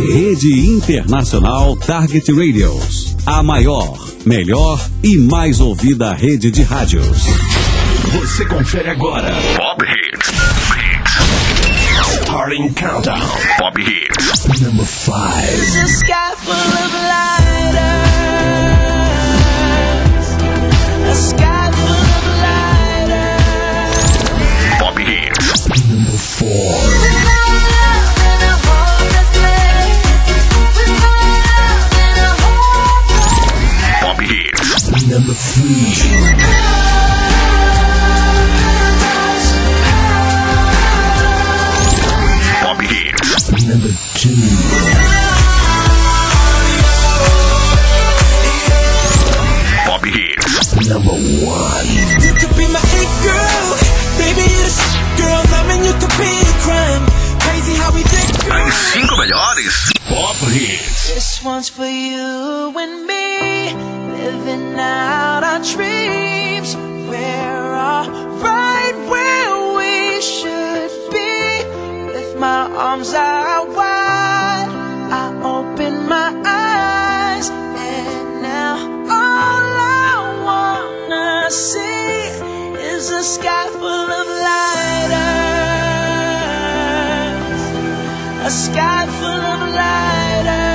Rede Internacional Target Radios. A maior, melhor e mais ouvida rede de rádios. Você confere agora. Pop Hits. Starting Countdown. Pop Hits. Number 5. It's a sky full of lighters. A sky full of lighters. Pop Hits. Number 4. Pop Hits. Number 3. Number 2. Pop Hits. Number 1. You could be my it girl, baby you're the girl, loving you could be a crime. Crazy how we think. As 5 melhores Pop Hits. This one's for you and me, living out our dreams. We're all right where we should be. With my arms out wide, I open my eyes, and now all I wanna see is a sky full of lighters. A sky full of lighters.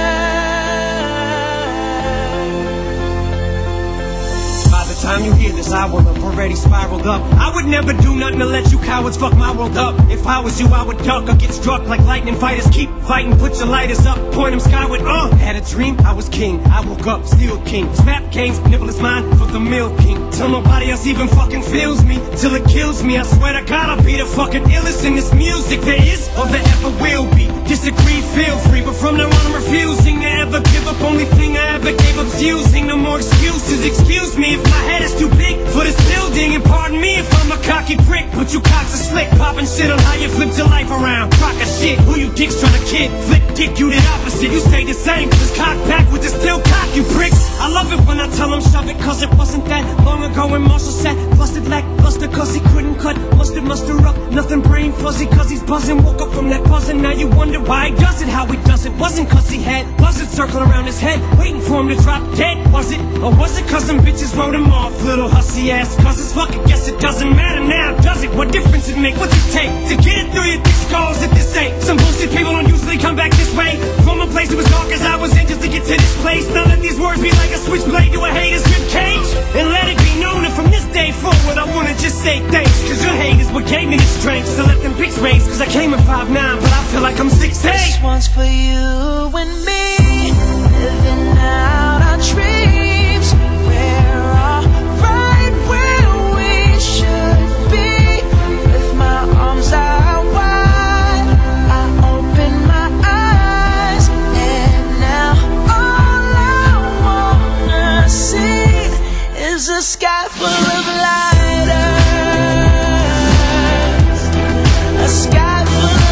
By the time you hear this, I will have already spiraled up. I would never do nothing to let you cowards fuck my world up. If I was you, I would duck or get struck like lightning fighters. Keep fighting, put your lighters up, point them skyward. Had a dream, I was king. I woke up, still king. Snap games, nibble is mine for the Milk King. Till nobody else even fucking feels me, till it kills me. I swear to God, I'll be the fucking illest in this music there is or there ever will be. Disagree, feel free, but from now on I'm refusing to ever give up. Only thing I ever gave up's using. No more excuses, excuse me if my head is too big for this building. And pardon me if I'm a cocky prick, but you cocks are slick. Popping shit on how you flipped your life around. Crock of shit, who you dicks trying to kid? Flip dick, you the opposite, you stay the same. Just cock back with the still cock, you pricks. I love it when I tell them shove it, cause it wasn't that long ago when Marshall sat busted lackluster, cause he couldn't cut mustard, muster up, nothing brain fuzzy, cause he's buzzing. Woke up from that buzzing, now you wonder why he does it, how he does it. Wasn't cause he had buzzards circling around his head, waiting for him to drop dead, was it? Or was it cause some bitches wrote him off, little hussy ass cousins? Fuck it, guess it doesn't matter now, does it? What difference it make? What's it take to get it through your thick skulls if this ain't? Some bullshit people don't usually come back this way. From a place that was dark as I was in just to get to this place. Now let these words be like a switchblade to a hater's ribcage. And let it be known that from this day forward I wanna just say thanks, cause your hate is what gave me the strength to let them pics raise. Cause I came at 5'9", but I feel like I'm 6'8". This one's for you and me, living out our dreams. We're all right where we should be. With my arms out wide, I open my eyes, and now all I wanna see is a sky full of lighters. A sky full of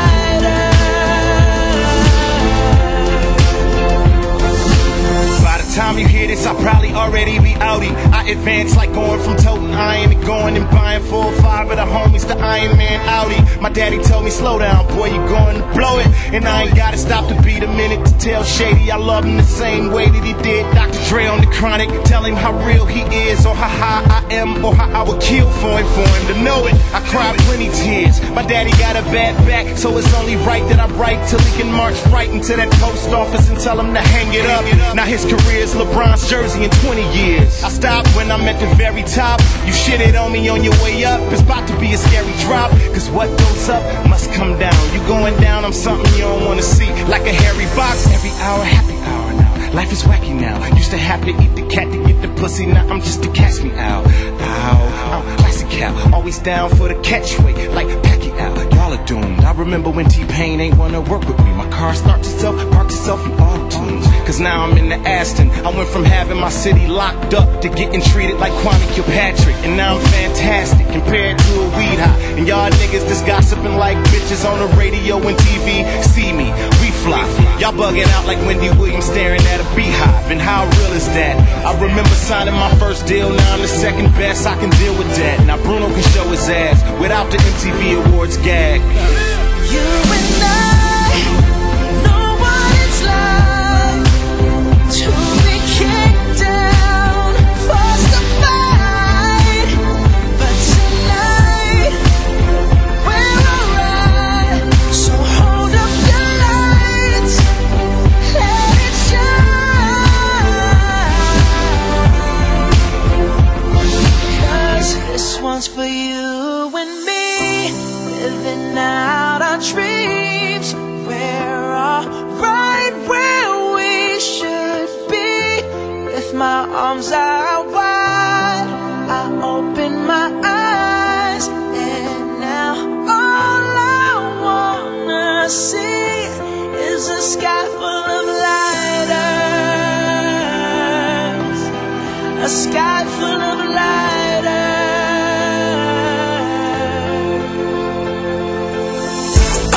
Time you hear this, I'll probably already be outie. I advance like going from toting iron to going and buying 4 or 5 of the homies to Iron Man Audi. My daddy told me, slow down, boy, you going to blow it. And I ain't gotta stop to beat a minute to tell Shady I love him the same way that he did Dr. Dre on the Chronic. Tell him how real he is, or how high I am, or how I would kill for him to know it. I cried plenty tears. My daddy got a bad back, so it's only right that I write till he can march right into that post office and tell him to hang it up. Now his career is LeBron's jersey in 20 years. I stopped when I'm at the very top. You shitted on me on your way up. It's about to be a scary drop, cause what goes up must come down. You going down, I'm something you don't wanna see. Like a hairy box, every hour, happy hour now. Life is wacky now. Used to have to eat the cat to get the pussy. Now I'm just to catch me out. Ow, I'm classic cow. Always down for the catchweight, like Pacquiao. Y'all are doomed. I remember when T-Pain ain't wanna work with me. My car starts itself, parks itself in auto-tunes. Cause now I'm in the Aston. I went from having my city locked up to getting treated like Kwame Kilpatrick. And now I'm fantastic compared to a weed high. And y'all niggas just gossiping like bitches on the radio and TV. See me, we fly. Y'all bugging out like Wendy Williams staring at a beehive. And how real is that? I remember signing my first deal. Now I'm the second best, I can deal with that. Now Bruno can show his ass without the MTV Awards gag. You and I, no one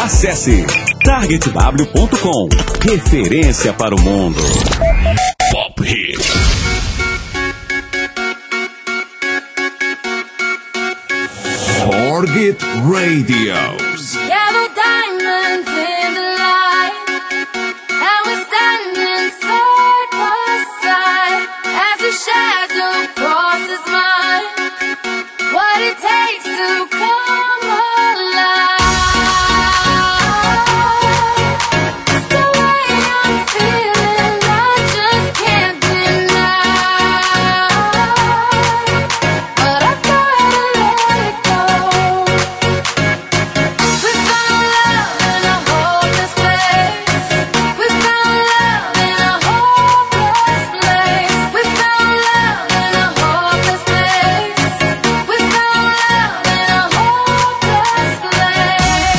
Acesse targetw.com. Referência para o mundo. Pop Hits. Target Radios. Yellow diamonds in the light, and we're standing side by side as the shadow crosses mine. What it takes to come alive. It's the way I'm feeling, I just can't deny. But I gotta let it go. We found love in a hopeless place. We found love in a hopeless place. We found love in a hopeless place. We found love in a hopeless place.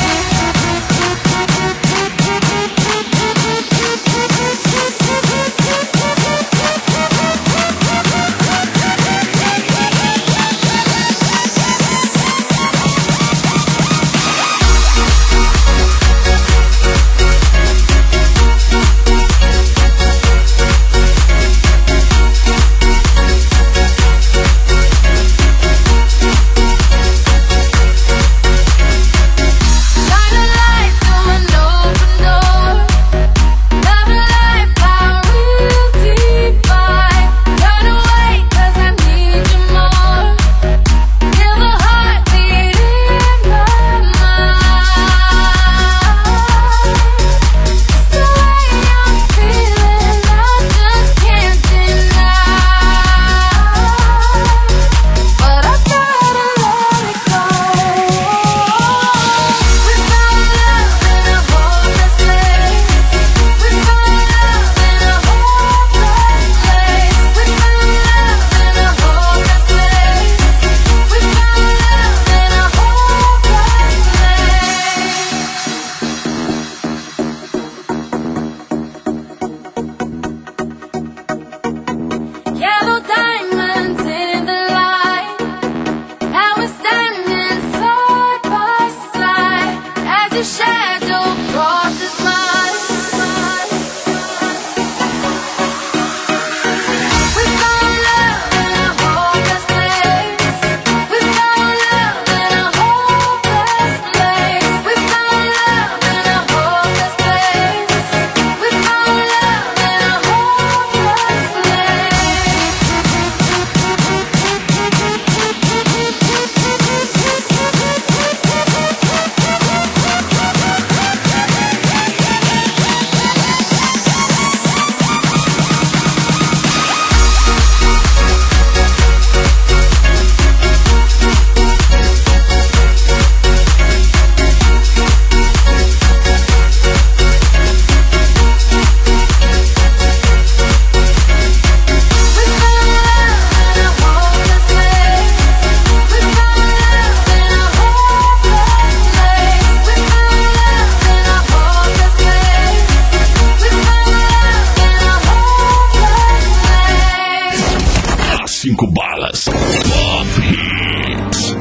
Shine a light through an open door. Love and life, how we'll define. Turn away, 'cause I need you more. Feel the heartbeat in my mind. It's the way I'm feeling, I just can't deny. But I gotta let it go. We found love in a hopeless place. We found love in a hopeless place. We found love in a hopeless place. We found love in a hopeless place. Yellow diamonds in the light, and we're standing side by side as the shadow crosses mine. We found love in a hopeless place. We found love in a hopeless place. We found love in a hopeless place. We found love in a hopeless Cinco balas. Pop Hits.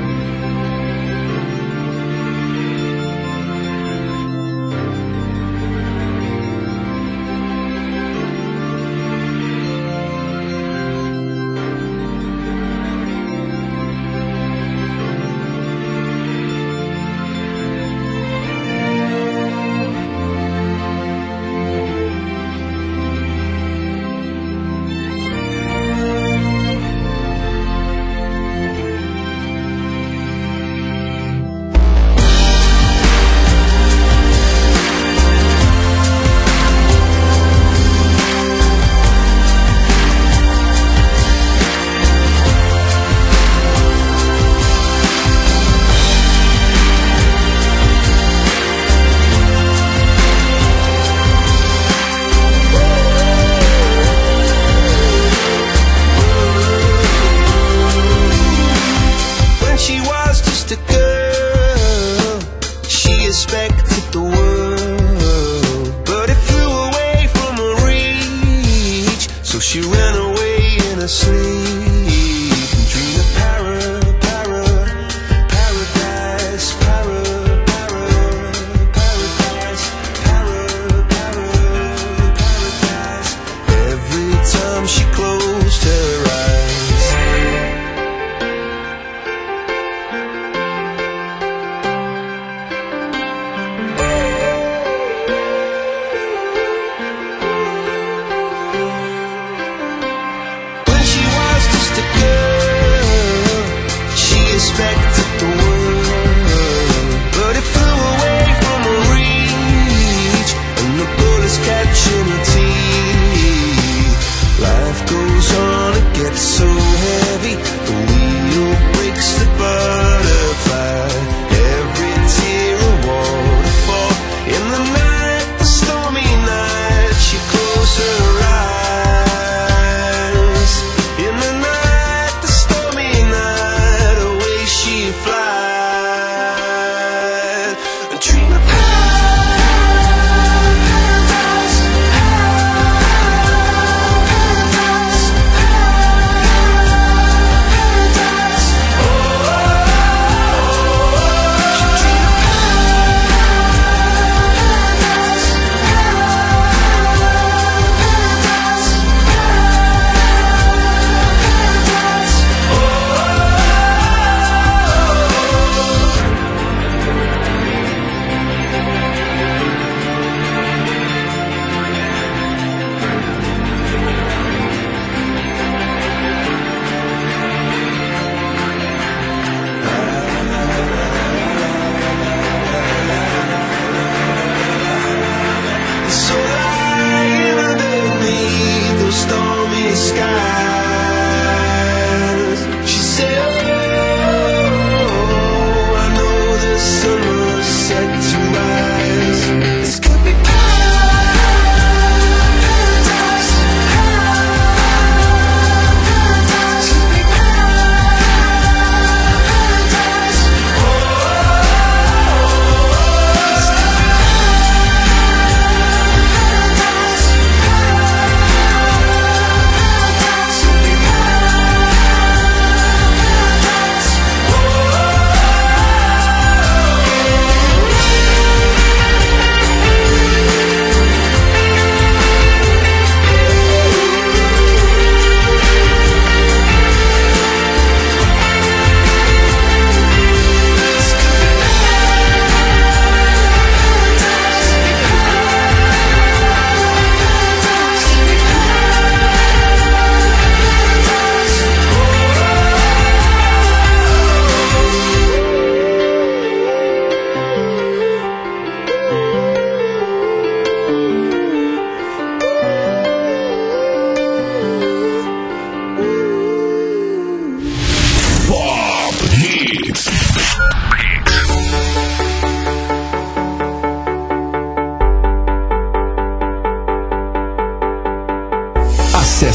She ran away in her sleep and dreamed of paradise,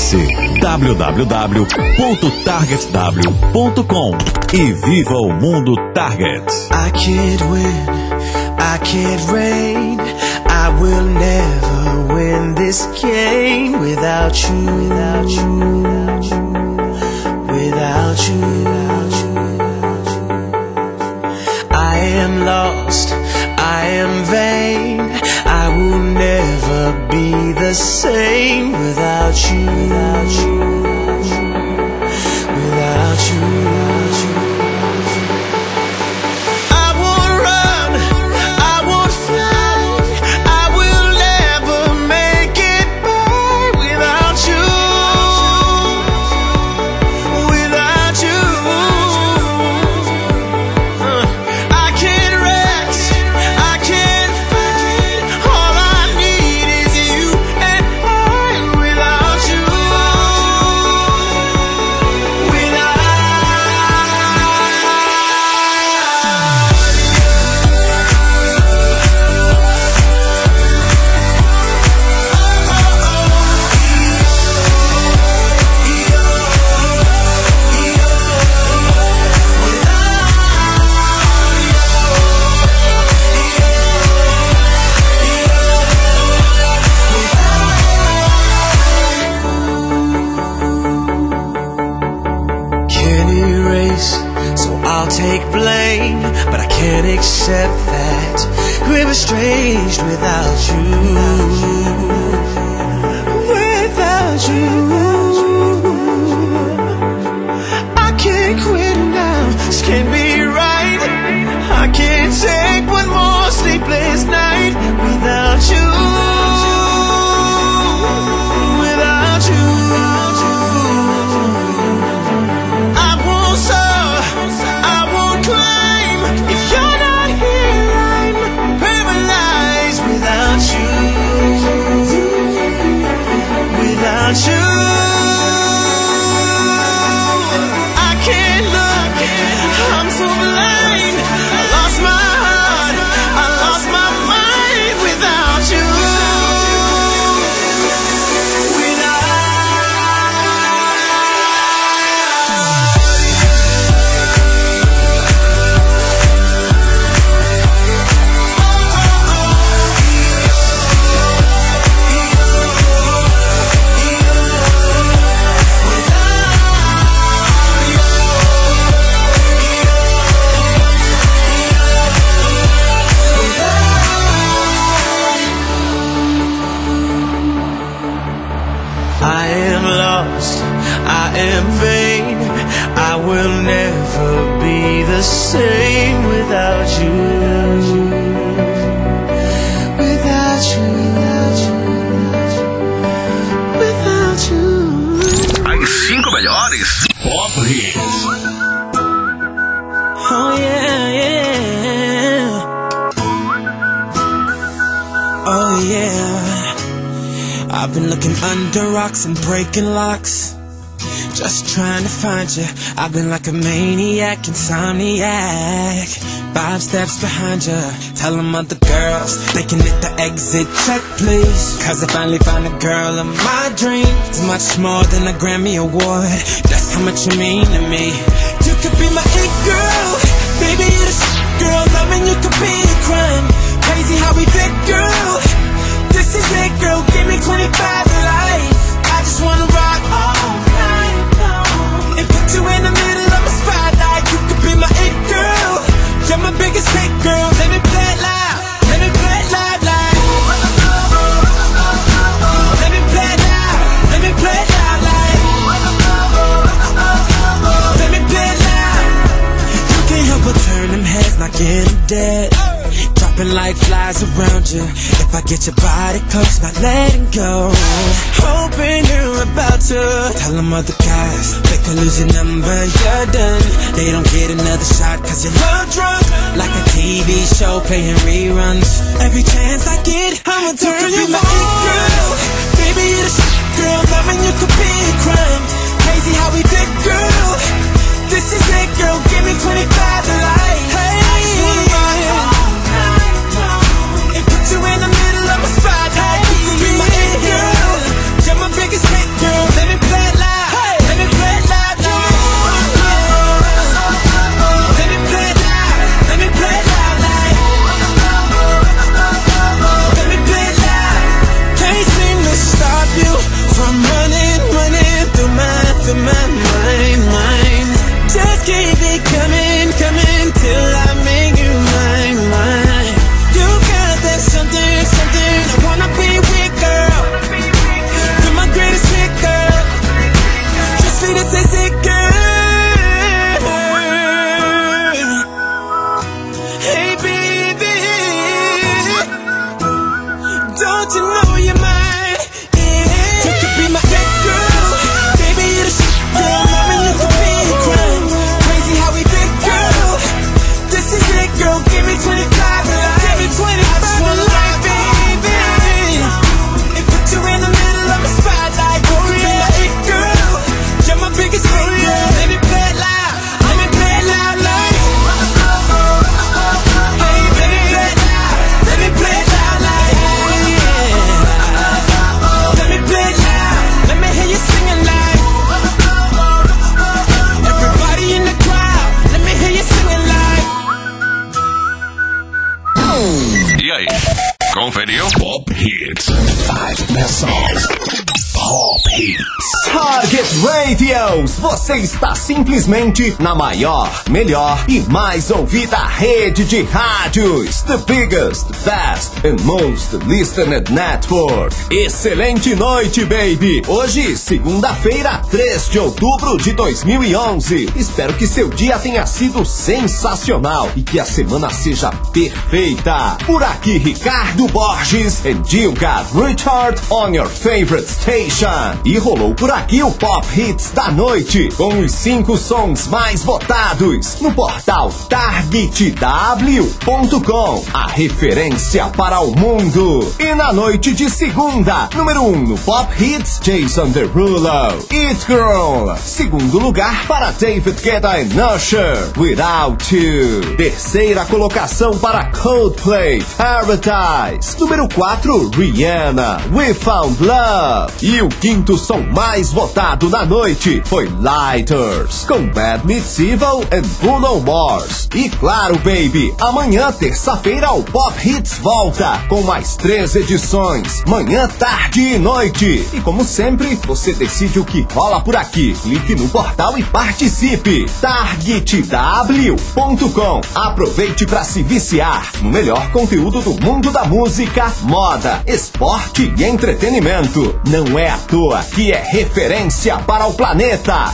Acesse www.targetw.com e viva o mundo Target. I can't win, I can't reign, I will never win this game without you, without you, without you, without you. I am lost, I am vain, I will never be the same without you, without you, without you, without you. I won't run, I won't fly, I will never make it by without you, without you. I can't rest, I can't fight, all I need is you and I without you, can't erase, so I'll take blame, but I can't accept that we're estranged without you, without you. I can't quit now, this can't be right, I can't take one more sleepless night without you, without you. I won't soar, I won't climb, if you're not here I'm paralyzed without you, without you. I can't look, I'm so blind, I lost my heart, I lost my mind without you, I am lost, I am vain, I will never be the same without you, without you, without you, without you. As 5 melhores Pop Hits. Oh yeah, yeah. Oh yeah. I've been looking under rocks and breaking locks, just trying to find you. I've been like a maniac, insomniac, 5 steps behind you. Tell them other girls they can hit the exit check, please, cause I finally found a girl of my dreams. It's much more than a Grammy award, that's how much you mean to me. You could be my it girl, baby you're the girl, loving you could be a crime. Crazy how we fit, girl. This is it, girl, give me 25 to life. I just wanna rock all night long and put you in the middle of my spotlight. You could be my it girl, you're my biggest hit, girl. Let me play it loud, let me play it loud, like. Let me play it loud, let me play it loud, like. Let me play it loud. You can't help but turn them heads, not getting dead. Dropping like flies around you. If I get your body close, not letting go. Hoping you're about to tell them other guys they could lose your number, you're done. They don't get another shot cause you're love drunk, like a TV show playing reruns. Every chance I get, I'ma turn you my it girl. Baby you're the girl, loving you could be a crime. Crazy how we did, girl. This is it, girl, give me 25 to life. Hey, I just wanna rock all night long and put you in the middle of my spotlight. You could be my it girl, you're my biggest hit, girl. Let me E aí, conferiu? Pop Hits. 5 best songs. Pop Hits. Target Radios, você está simplesmente na maior, melhor e mais ouvida rede de rádios. The biggest, best and most listened network. Excelente noite, baby. Hoje, segunda-feira, 3 de outubro de 2011. Espero que seu dia tenha sido sensacional e que a semana seja perfeita. Por aqui, Ricardo Borges and you got Richard on your favorite station. E rolou por aqui o Pop Hits da noite, com os 5 sons mais votados no portal TargetW.com, a referência para o mundo. E na noite de segunda, número 1 no Pop Hits, Jason Derulo, It Girl. Segundo lugar para David Guetta e Usher, Without You. Terceira colocação para Coldplay, Paradise. Número 4, Rihanna, We Found Love. E o quinto som mais votado na noite foi Lighters, com Bad Meets Evil e Bruno Mars. E claro, baby, amanhã, terça-feira, o Pop Hits volta com mais 3 edições, manhã, tarde e noite. E como sempre, você decide o que rola por aqui. Clique no portal e participe. TargetW.com. Aproveite para se viciar no melhor conteúdo do mundo da música, moda, esporte e entretenimento. Não é à toa que é referência para o planeta.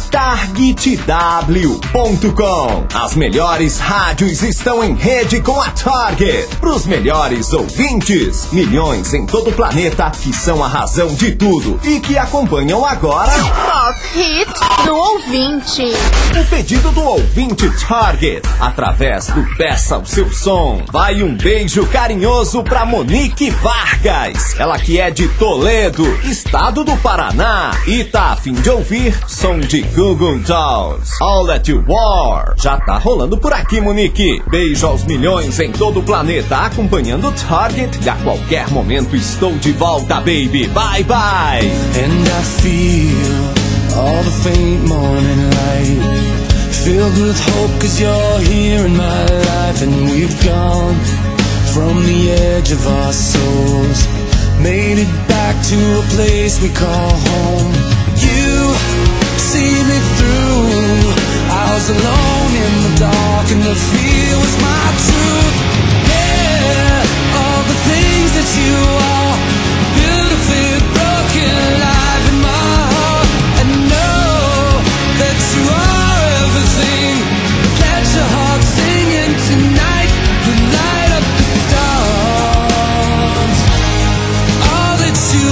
TargetW.com. As melhores rádios estão em rede com a Target. Para os melhores ouvintes, milhões em todo o planeta que são a razão de tudo e que acompanham agora Pop Hit do ouvinte. O pedido do ouvinte Target através do Peça o Seu Som. Vai um beijo carinhoso para Monique Vargas, ela que é de Toledo, estado do Paraná, e tá a fim de ouvir som de Google Dolls, All That You War. Já tá rolando por aqui, Monique. Beijo aos milhões em todo o planeta acompanhando o Target. E a qualquer momento estou de volta, baby. Bye, bye. And I feel all the faint morning light, filled with hope cause you're here in my life. And we've gone from the edge of our souls, made it back to a place we call home. You see me through. I was alone in the dark and the fear was my truth. Yeah, all the things that you are, beautifully broken, alive in my heart. And know that you are everything. Let your heart singing tonight, you light up the stars. All that you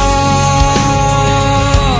are.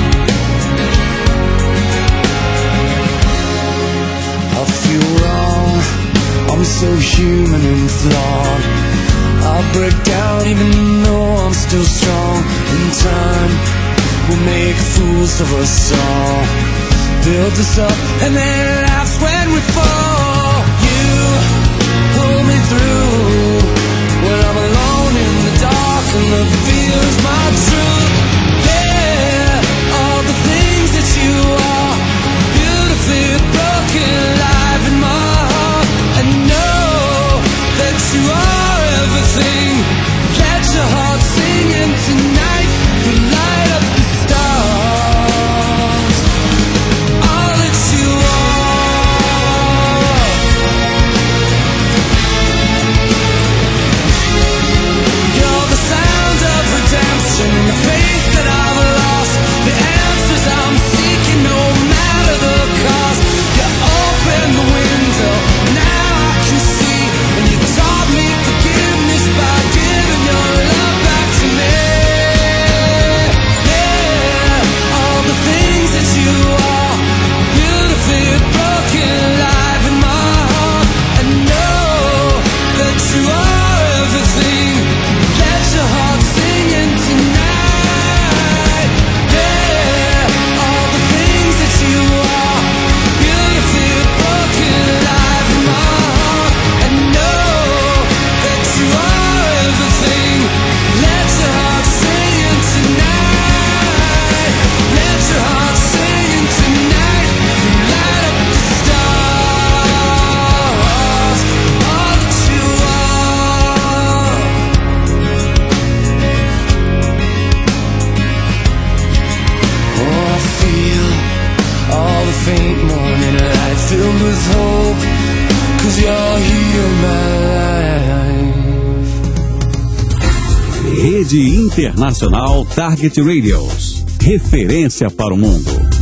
I feel wrong, I'm so human and flawed. I'll break down even though I'm still strong. In time, we'll make fools of us all, build us up and then laughs when we fall. You pull me through when I'm alone in the dark and the fear is my truth. Yeah, all the things that you are, beautifully broken, alive in my heart. And know that you are everything. Let your heart singing tonight, you light up the stars. All that you are. Rede Internacional Target Radios. Referência para o mundo.